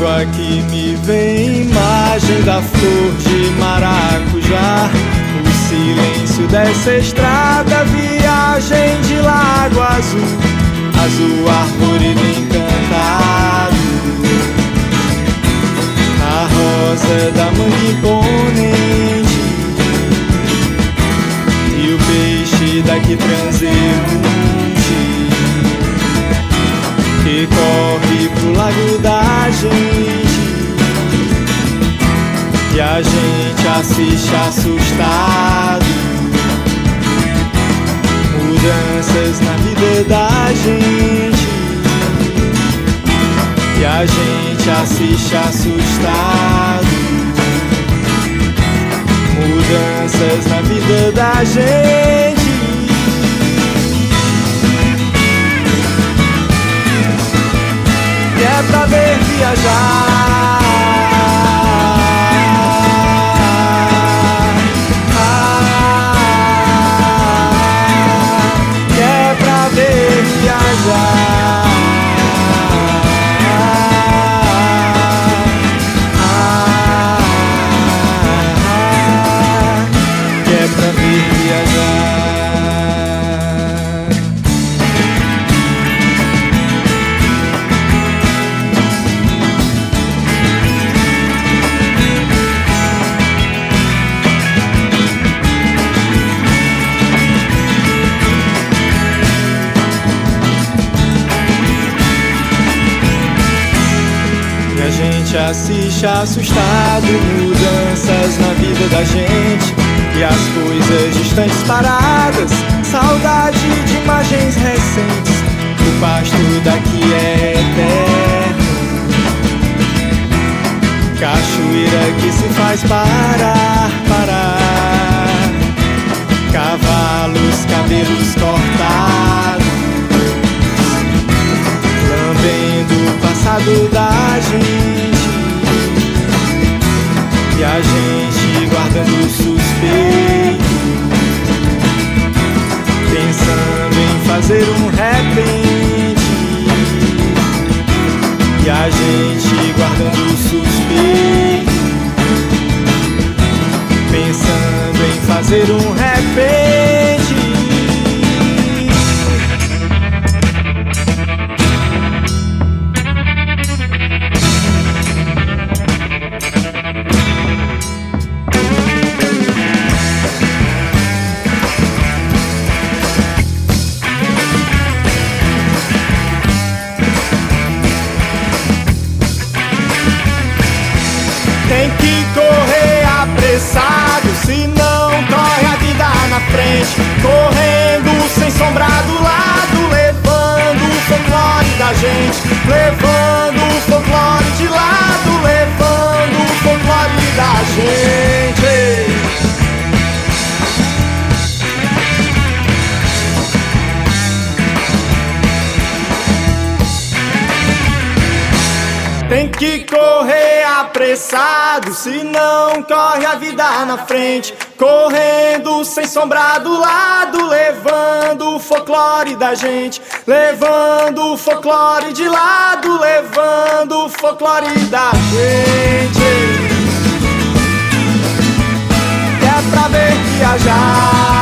água que me vem, imagem da flor de maracujá. O silêncio dessa estrada, viagem de lago azul, azul arvoredo encantado. A rosa da manhã imponente e o peixe daqui transeunte que corre pro lago da gente, e a gente assiste assustado. Mudanças na vida da gente, e a gente assiste assustado. Mudanças na vida da gente. Que é pra ver viajar, que é pra ver viajar, que é pra ver viajar. A gente assiste assustado, mudanças na vida da gente, e as coisas distantes paradas, saudade de imagens recentes. O pasto daqui é eterno, cachoeira que se faz parar, parar. Cavalos, cabelos cortados, lambendo o passado da gente, e a gente guardando o suspeito, pensando em fazer um repente, e a gente guardando o suspeito, pensando em fazer um repente. Tem que correr apressado, senão corre a vida na frente. Correndo sem sombra do lado, levando o folclore da gente, levando o folclore de lado, levando o folclore da gente. Tem que correr apressado, senão corre a vida na frente. Correndo sem sombra do lado, levando o folclore da gente, levando o folclore de lado, levando o folclore da gente. É pra ver viajar.